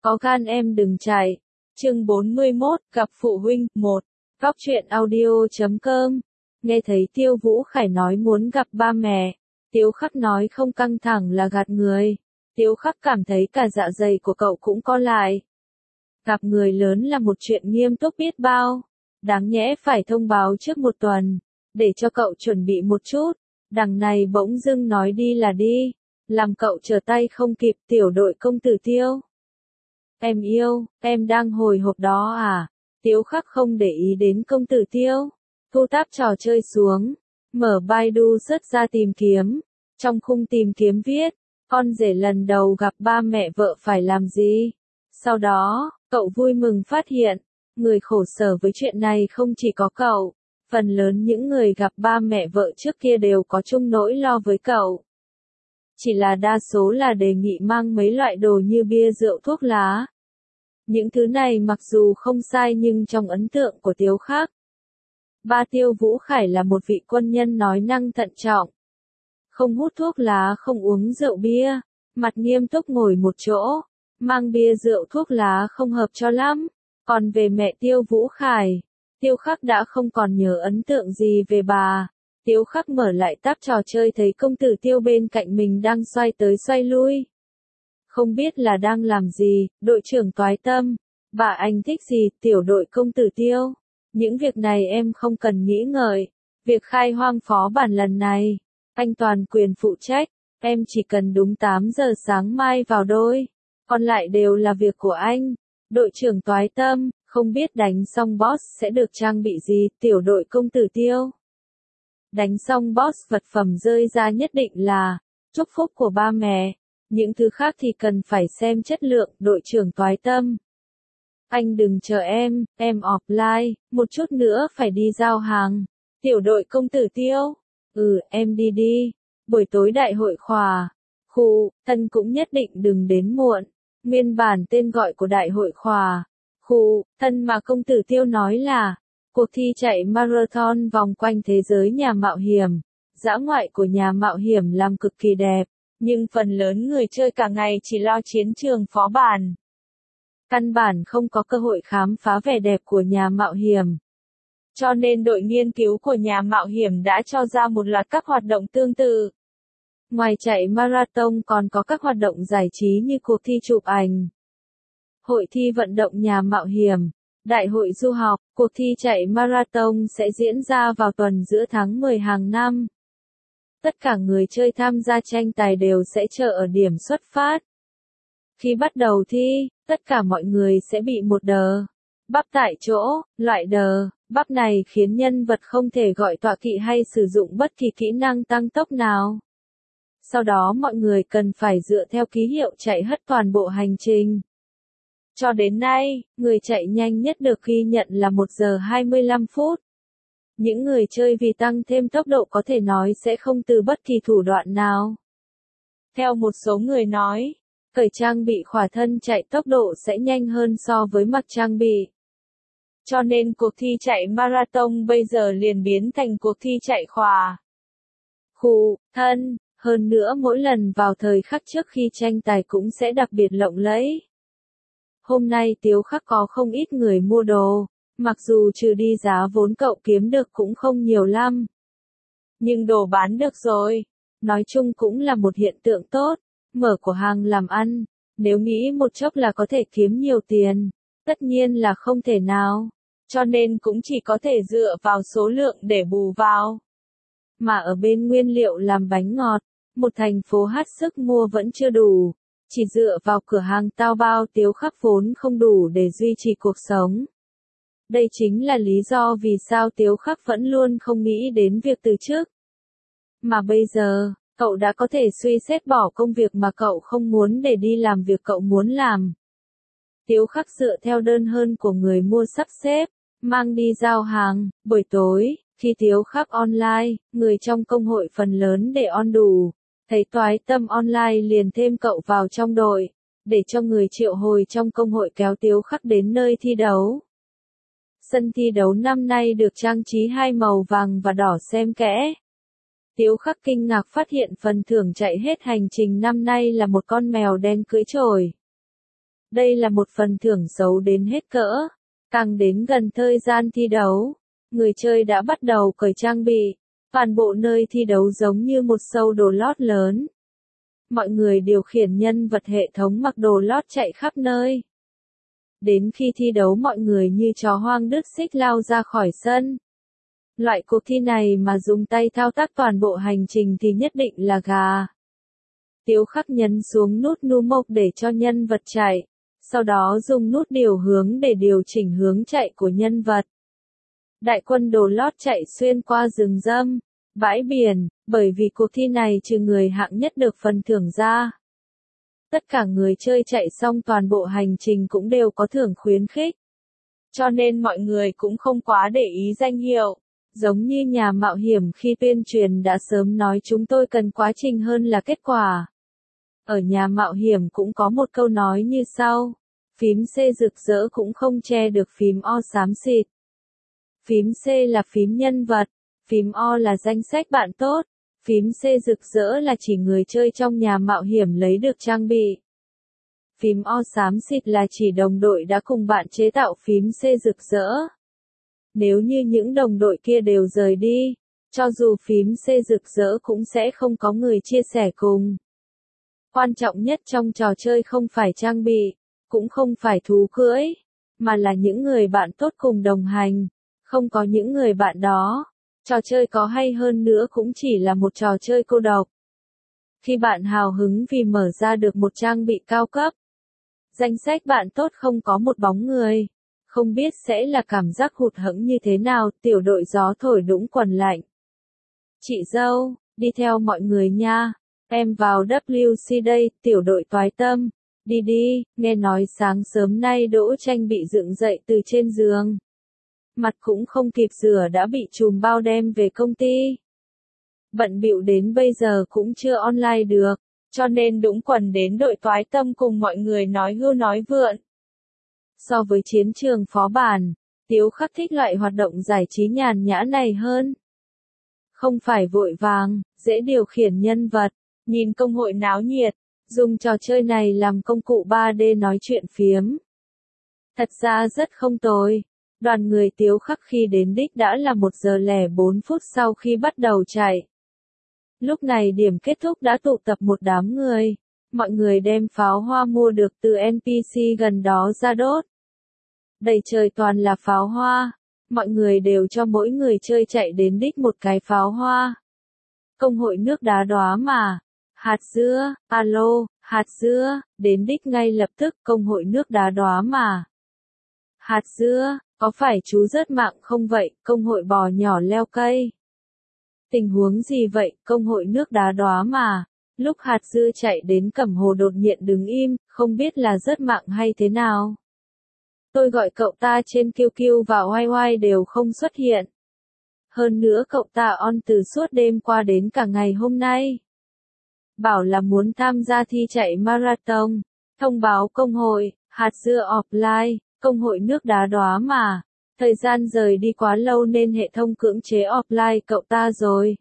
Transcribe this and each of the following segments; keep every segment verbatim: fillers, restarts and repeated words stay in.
Có gan em đừng chạy. Chương bốn mươi mốt, gặp phụ huynh, một. Góc truyện audio chấm com. Nghe thấy Tiêu Vũ Khải nói muốn gặp ba mẹ, Tiếu Khắc nói không căng thẳng là gạt người. Tiếu Khắc cảm thấy cả dạ dày của cậu cũng co lại. Gặp người lớn là một chuyện nghiêm túc biết bao. Đáng nhẽ phải thông báo trước một tuần, để cho cậu chuẩn bị một chút. Đằng này bỗng dưng nói đi là đi, làm cậu trở tay không kịp. Tiểu đội công tử Tiêu. Em yêu, em đang hồi hộp đó à? Tiếu Khắc không để ý đến công tử Tiêu. Thu táp trò chơi xuống, mở Baidu search ra tìm kiếm. Trong khung tìm kiếm viết, con rể lần đầu gặp ba mẹ vợ phải làm gì? Sau đó, cậu vui mừng phát hiện, người khổ sở với chuyện này không chỉ có cậu. Phần lớn những người gặp ba mẹ vợ trước kia đều có chung nỗi lo với cậu. Chỉ là đa số là đề nghị mang mấy loại đồ như bia rượu thuốc lá. Những thứ này mặc dù không sai nhưng trong ấn tượng của Tiếu Khắc, ba Tiêu Vũ Khải là một vị quân nhân nói năng thận trọng. Không hút thuốc lá, không uống rượu bia, mặt nghiêm túc ngồi một chỗ, mang bia rượu thuốc lá không hợp cho lắm. Còn về mẹ Tiêu Vũ Khải, Tiêu Khắc đã không còn nhớ ấn tượng gì về bà. Tiếu Khắc mở lại tab trò chơi thấy công tử Tiêu bên cạnh mình đang xoay tới xoay lui. Không biết là đang làm gì, đội trưởng Toái Tâm. Bà anh thích gì, tiểu đội công tử Tiêu? Những việc này em không cần nghĩ ngợi. Việc khai hoang phó bản lần này, anh toàn quyền phụ trách. Em chỉ cần đúng tám giờ sáng mai vào đôi. Còn lại đều là việc của anh. Đội trưởng Toái Tâm, không biết đánh xong boss sẽ được trang bị gì, tiểu đội công tử Tiêu? Đánh xong boss vật phẩm rơi ra nhất định là chúc phúc của ba mẹ. Những thứ khác thì cần phải xem chất lượng. Đội trưởng Toái Tâm. Anh đừng chờ em, em offline, một chút nữa phải đi giao hàng. Tiểu đội công tử Tiêu. Ừ, em đi đi. Buổi tối đại hội khóa. Khu, thân cũng nhất định đừng đến muộn. Nguyên bản tên gọi của đại hội khóa. Khu, thân mà công tử Tiêu nói là cuộc thi chạy marathon vòng quanh thế giới nhà mạo hiểm. Dã ngoại của nhà mạo hiểm làm cực kỳ đẹp, nhưng phần lớn người chơi cả ngày chỉ lo chiến trường phó bản. Căn bản không có cơ hội khám phá vẻ đẹp của nhà mạo hiểm. Cho nên đội nghiên cứu của nhà mạo hiểm đã cho ra một loạt các hoạt động tương tự. Ngoài chạy marathon còn có các hoạt động giải trí như cuộc thi chụp ảnh, hội thi vận động nhà mạo hiểm, đại hội du học. Cuộc thi chạy marathon sẽ diễn ra vào tuần giữa tháng mười hàng năm. Tất cả người chơi tham gia tranh tài đều sẽ chờ ở điểm xuất phát. Khi bắt đầu thi, tất cả mọi người sẽ bị một đờ bắp tại chỗ. Loại đờ bắp này khiến nhân vật không thể gọi tọa kỵ hay sử dụng bất kỳ kỹ năng tăng tốc nào. Sau đó mọi người cần phải dựa theo ký hiệu chạy hết toàn bộ hành trình. Cho đến nay, người chạy nhanh nhất được ghi nhận là một giờ hai mươi lăm phút. Những người chơi vì tăng thêm tốc độ có thể nói sẽ không từ bất kỳ thủ đoạn nào. Theo một số người nói, cởi trang bị khỏa thân chạy tốc độ sẽ nhanh hơn so với mặc trang bị. Cho nên cuộc thi chạy marathon bây giờ liền biến thành cuộc thi chạy khỏa khu thân. Hơn nữa mỗi lần vào thời khắc trước khi tranh tài cũng sẽ đặc biệt lộng lẫy. Hôm nay Tiếu Khắc có không ít người mua đồ, mặc dù trừ đi giá vốn cậu kiếm được cũng không nhiều lắm. Nhưng đồ bán được rồi. Nói chung cũng là một hiện tượng tốt. Mở cửa hàng làm ăn, nếu nghĩ một chốc là có thể kiếm nhiều tiền, tất nhiên là không thể nào. Cho nên cũng chỉ có thể dựa vào số lượng để bù vào. Mà ở bên nguyên liệu làm bánh ngọt, một thành phố hát sức mua vẫn chưa đủ. Chỉ dựa vào cửa hàng tao bao Tiếu Khắc vốn không đủ để duy trì cuộc sống. Đây chính là lý do vì sao Tiếu Khắc vẫn luôn không nghĩ đến việc từ chức. Mà bây giờ, cậu đã có thể suy xét bỏ công việc mà cậu không muốn để đi làm việc cậu muốn làm. Tiếu Khắc dựa theo đơn hơn của người mua sắp xếp, mang đi giao hàng. Buổi tối, khi Tiếu Khắc online, người trong công hội phần lớn để on đủ. Thấy Toái Tâm online liền thêm cậu vào trong đội, để cho người triệu hồi trong công hội kéo Tiếu Khắc đến nơi thi đấu. Sân thi đấu năm nay được trang trí hai màu vàng và đỏ xem kẽ. Tiếu Khắc kinh ngạc phát hiện phần thưởng chạy hết hành trình năm nay là một con mèo đen cưỡi chổi. Đây là một phần thưởng xấu đến hết cỡ. Càng đến gần thời gian thi đấu, người chơi đã bắt đầu cởi trang bị. Toàn bộ nơi thi đấu giống như một show đồ lót lớn. Mọi người điều khiển nhân vật hệ thống mặc đồ lót chạy khắp nơi. Đến khi thi đấu mọi người như chó hoang đứt xích lao ra khỏi sân. Loại cuộc thi này mà dùng tay thao tác toàn bộ hành trình thì nhất định là gà. Tiếu Khắc nhấn xuống nút nu mộc để cho nhân vật chạy, sau đó dùng nút điều hướng để điều chỉnh hướng chạy của nhân vật. Đại quân đồ lót chạy xuyên qua rừng rậm, bãi biển, bởi vì cuộc thi này trừ người hạng nhất được phần thưởng ra. Tất cả người chơi chạy xong toàn bộ hành trình cũng đều có thưởng khuyến khích. Cho nên mọi người cũng không quá để ý danh hiệu. Giống như nhà mạo hiểm khi tuyên truyền đã sớm nói chúng tôi cần quá trình hơn là kết quả. Ở nhà mạo hiểm cũng có một câu nói như sau. Phím C rực rỡ cũng không che được phím O xám xịt. Phím C là phím nhân vật, phím O là danh sách bạn tốt, phím C rực rỡ là chỉ người chơi trong nhà mạo hiểm lấy được trang bị. Phím O xám xịt là chỉ đồng đội đã cùng bạn chế tạo phím C rực rỡ. Nếu như những đồng đội kia đều rời đi, cho dù phím C rực rỡ cũng sẽ không có người chia sẻ cùng. Quan trọng nhất trong trò chơi không phải trang bị, cũng không phải thú cưỡi, mà là những người bạn tốt cùng đồng hành. Không có những người bạn đó, trò chơi có hay hơn nữa cũng chỉ là một trò chơi cô độc. Khi bạn hào hứng vì mở ra được một trang bị cao cấp, danh sách bạn tốt không có một bóng người. Không biết sẽ là cảm giác hụt hẫng như thế nào, tiểu đội gió thổi đũng quần lạnh. Chị dâu, đi theo mọi người nha, em vào W C đây, tiểu đội toái tâm. Đi đi, nghe nói sáng sớm nay Đỗ Tranh bị dựng dậy từ trên giường. Mặt cũng không kịp rửa đã bị chùm bao đem về công ty. Bận bịu đến bây giờ cũng chưa online được, cho nên Đũng quần đến đội toái tâm cùng mọi người nói hưu nói vượn. So với chiến trường phó bản, Tiếu Khắc thích loại hoạt động giải trí nhàn nhã này hơn. Không phải vội vàng, dễ điều khiển nhân vật, nhìn công hội náo nhiệt, dùng trò chơi này làm công cụ ba D nói chuyện phiếm. Thật ra rất không tồi. Đoàn người Tiếu Khắc khi đến đích đã là một giờ lẻ bốn phút sau khi bắt đầu chạy. Lúc này điểm kết thúc đã tụ tập một đám người. Mọi người đem pháo hoa mua được từ N P C gần đó ra đốt. Đầy trời toàn là pháo hoa. Mọi người đều cho mỗi người chơi chạy đến đích một cái pháo hoa. Công hội nước đá đóa mà. Hạt dưa, alo, hạt dưa, đến đích ngay lập tức công hội nước đá đóa mà. Hạt dưa, có phải chú rớt mạng không vậy, công hội bò nhỏ leo cây. Tình huống gì vậy, công hội nước đá đóa mà. Lúc hạt dưa chạy đến Cẩm Hồ đột nhiên đứng im, không biết là rớt mạng hay thế nào. Tôi gọi cậu ta trên Q Q và oai oai đều không xuất hiện. Hơn nữa cậu ta on từ suốt đêm qua đến cả ngày hôm nay. Bảo là muốn tham gia thi chạy marathon. Thông báo công hội, hạt dưa offline, công hội nước đá đóa mà. Thời gian rời đi quá lâu nên hệ thống cưỡng chế offline cậu ta rồi.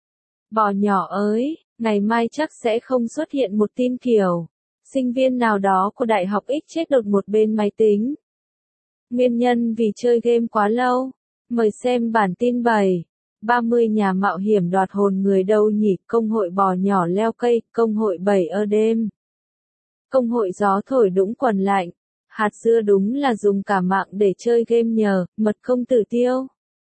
Bò nhỏ ơi, ngày mai chắc sẽ không xuất hiện một tin kiểu. Sinh viên nào đó của Đại học X chết đột một bên máy tính. Nguyên nhân vì chơi game quá lâu. Mời xem bản tin bảy. ba mươi nhà mạo hiểm đoạt hồn người đâu nhỉ, công hội bò nhỏ leo cây, công hội bảy ở đêm. Công hội gió thổi đũng quần lạnh. Hạt dưa đúng là dùng cả mạng để chơi game nhờ, mật công tử Tiêu.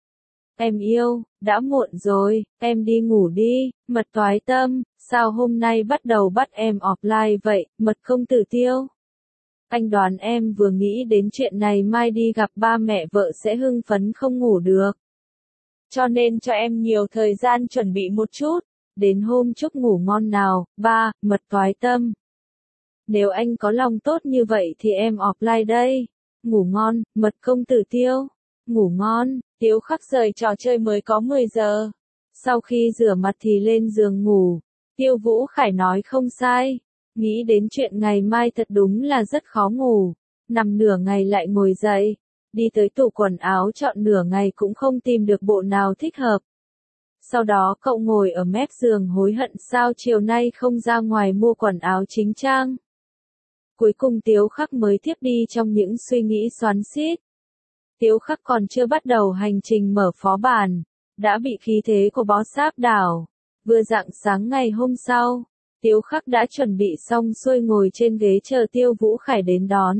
Em yêu, đã muộn rồi, em đi ngủ đi, mật toái tâm, sao hôm nay bắt đầu bắt em offline vậy, mật công tử Tiêu. Anh đoán em vừa nghĩ đến chuyện này mai đi gặp ba mẹ vợ sẽ hưng phấn không ngủ được. Cho nên cho em nhiều thời gian chuẩn bị một chút, đến hôm chúc ngủ ngon nào, ba, mật toái tâm. Nếu anh có lòng tốt như vậy thì em offline đây. Ngủ ngon, mật công tử Tiêu. Ngủ ngon, Tiếu Khắc rời trò chơi mới có mười giờ. Sau khi rửa mặt thì lên giường ngủ. Tiêu Vũ Khải nói không sai. Nghĩ đến chuyện ngày mai thật đúng là rất khó ngủ. Nằm nửa ngày lại ngồi dậy. Đi tới tủ quần áo chọn nửa ngày cũng không tìm được bộ nào thích hợp. Sau đó cậu ngồi ở mép giường hối hận sao chiều nay không ra ngoài mua quần áo chính trang. Cuối cùng Tiếu Khắc mới tiếp đi trong những suy nghĩ xoắn xít. Tiếu Khắc còn chưa bắt đầu hành trình mở phó bản, đã bị khí thế của bó sáp đảo. Vừa rạng sáng ngày hôm sau, Tiếu Khắc đã chuẩn bị xong xuôi ngồi trên ghế chờ Tiêu Vũ Khải đến đón.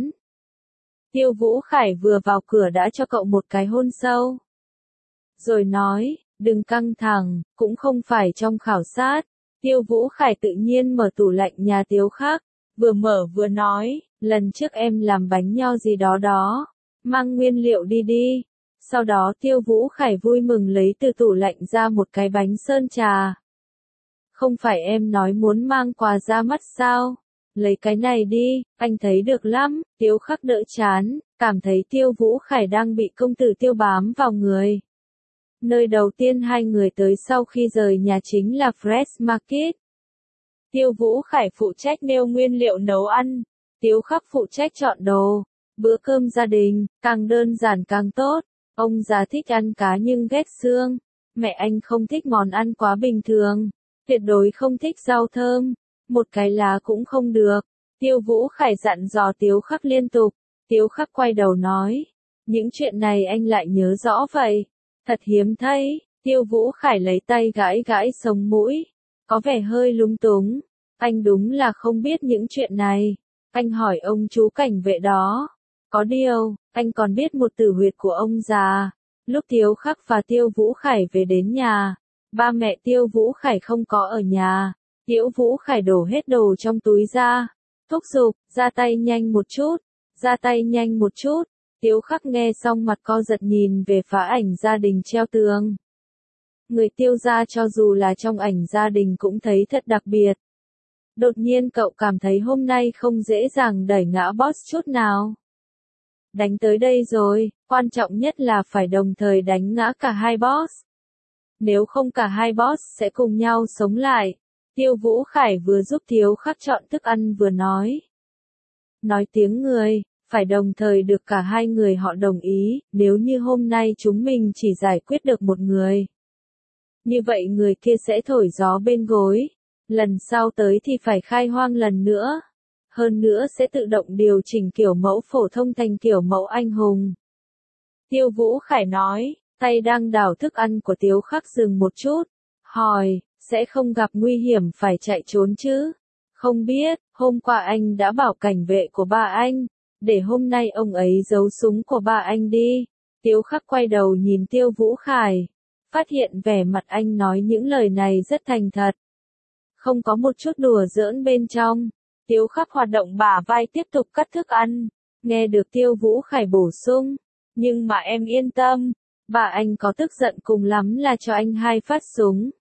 Tiêu Vũ Khải vừa vào cửa đã cho cậu một cái hôn sâu. Rồi nói, đừng căng thẳng, cũng không phải trong khảo sát. Tiêu Vũ Khải tự nhiên mở tủ lạnh nhà Tiếu Khắc, vừa mở vừa nói, lần trước em làm bánh nho gì đó đó, mang nguyên liệu đi đi. Sau đó Tiêu Vũ Khải vui mừng lấy từ tủ lạnh ra một cái bánh sơn trà. Không phải em nói muốn mang quà ra mắt sao? Lấy cái này đi, anh thấy được lắm. Tiếu Khắc đỡ chán, cảm thấy Tiêu Vũ Khải đang bị công tử Tiêu bám vào người. Nơi đầu tiên hai người tới sau khi rời nhà chính là Fresh Market. Tiêu Vũ Khải phụ trách nêu nguyên liệu nấu ăn, Tiếu Khắc phụ trách chọn đồ. Bữa cơm gia đình, càng đơn giản càng tốt. Ông già thích ăn cá nhưng ghét xương. Mẹ anh không thích món ăn quá bình thường. Tuyệt đối không thích rau thơm. Một cái lá cũng không được. Tiêu Vũ Khải dặn dò Tiếu Khắc liên tục. Tiếu Khắc quay đầu nói. Những chuyện này anh lại nhớ rõ vậy. Thật hiếm thấy. Tiêu Vũ Khải lấy tay gãi gãi sống mũi. Có vẻ hơi lúng túng. Anh đúng là không biết những chuyện này. Anh hỏi ông chú cảnh vệ đó. Có điều, anh còn biết một tử huyệt của ông già. Lúc Tiếu Khắc và Tiêu Vũ Khải về đến nhà, ba mẹ Tiêu Vũ Khải không có ở nhà. Tiêu Vũ Khải đổ hết đồ trong túi ra. Thúc giục, ra tay nhanh một chút, ra tay nhanh một chút. Tiếu Khắc nghe xong mặt co giật nhìn về phá ảnh gia đình treo tường. Người Tiêu gia cho dù là trong ảnh gia đình cũng thấy thật đặc biệt. Đột nhiên cậu cảm thấy hôm nay không dễ dàng đẩy ngã boss chút nào. Đánh tới đây rồi, quan trọng nhất là phải đồng thời đánh ngã cả hai boss. Nếu không cả hai boss sẽ cùng nhau sống lại. Tiêu Vũ Khải vừa giúp Tiếu Khắc chọn thức ăn vừa nói. Nói tiếng người, phải đồng thời được cả hai người họ đồng ý, nếu như hôm nay chúng mình chỉ giải quyết được một người. Như vậy người kia sẽ thổi gió bên gối, lần sau tới thì phải khai hoang lần nữa. Hơn nữa sẽ tự động điều chỉnh kiểu mẫu phổ thông thành kiểu mẫu anh hùng. Tiêu Vũ Khải nói, tay đang đảo thức ăn của Tiếu Khắc dừng một chút, hỏi, sẽ không gặp nguy hiểm phải chạy trốn chứ? Không biết, hôm qua anh đã bảo cảnh vệ của ba anh, để hôm nay ông ấy giấu súng của ba anh đi. Tiếu Khắc quay đầu nhìn Tiêu Vũ Khải, phát hiện vẻ mặt anh nói những lời này rất thành thật. Không có một chút đùa giỡn bên trong. Tiếu Khắc hoạt động bả vai tiếp tục cắt thức ăn, nghe được Tiêu Vũ Khải bổ sung, nhưng mà em yên tâm, bà anh có tức giận cùng lắm là cho anh hai phát súng.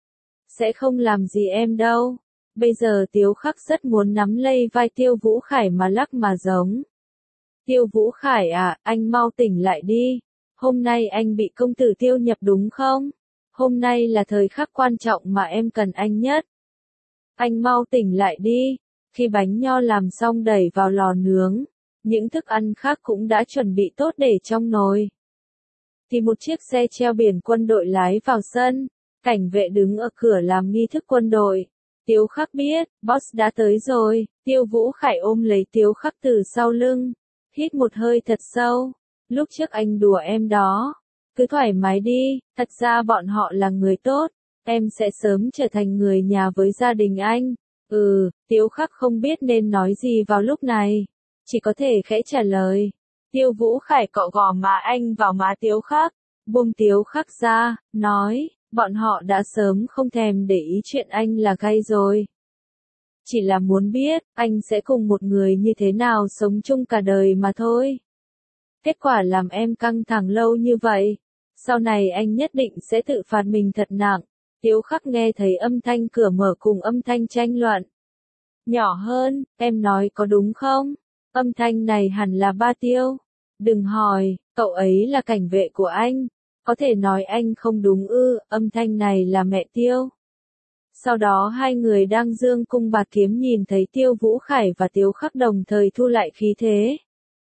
Sẽ không làm gì em đâu. Bây giờ Tiếu Khắc rất muốn nắm lấy vai Tiêu Vũ Khải mà lắc mà giống. Tiêu Vũ Khải à, anh mau tỉnh lại đi. Hôm nay anh bị công tử Tiêu nhập đúng không? Hôm nay là thời khắc quan trọng mà em cần anh nhất. Anh mau tỉnh lại đi. Khi bánh nho làm xong đẩy vào lò nướng, những thức ăn khác cũng đã chuẩn bị tốt để trong nồi. Thì một chiếc xe treo biển quân đội lái vào sân, cảnh vệ đứng ở cửa làm nghi thức quân đội. Tiếu Khắc biết, boss đã tới rồi. Tiêu Vũ Khải ôm lấy Tiếu Khắc từ sau lưng, hít một hơi thật sâu. Lúc trước anh đùa em đó, cứ thoải mái đi, thật ra bọn họ là người tốt, em sẽ sớm trở thành người nhà với gia đình anh. Ừ, Tiếu Khắc không biết nên nói gì vào lúc này, chỉ có thể khẽ trả lời. Tiêu Vũ Khải cọ gò má anh vào má Tiếu Khắc, buông Tiếu Khắc ra, nói, bọn họ đã sớm không thèm để ý chuyện anh là gay rồi. Chỉ là muốn biết, anh sẽ cùng một người như thế nào sống chung cả đời mà thôi. Kết quả làm em căng thẳng lâu như vậy, sau này anh nhất định sẽ tự phạt mình thật nặng. Tiếu Khắc nghe thấy âm thanh cửa mở cùng âm thanh tranh luận. Nhỏ hơn, em nói có đúng không? Âm thanh này hẳn là ba Tiêu. Đừng hỏi, cậu ấy là cảnh vệ của anh. Có thể nói anh không đúng ư, âm thanh này là mẹ Tiêu. Sau đó hai người đang dương cung bạt kiếm nhìn thấy Tiêu Vũ Khải và Tiếu Khắc đồng thời thu lại khí thế.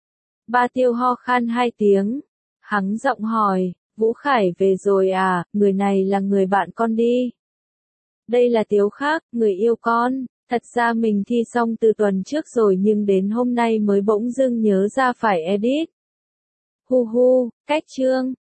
Ba Tiêu ho khan hai tiếng. Hắng giọng hỏi, Vũ Khải về rồi à, người này là người bạn con đi. Đây là Tiếu Khắc, người yêu con. Thật ra mình thi xong từ tuần trước rồi nhưng đến hôm nay mới bỗng dưng nhớ ra phải edit. Hu hu, cách chương.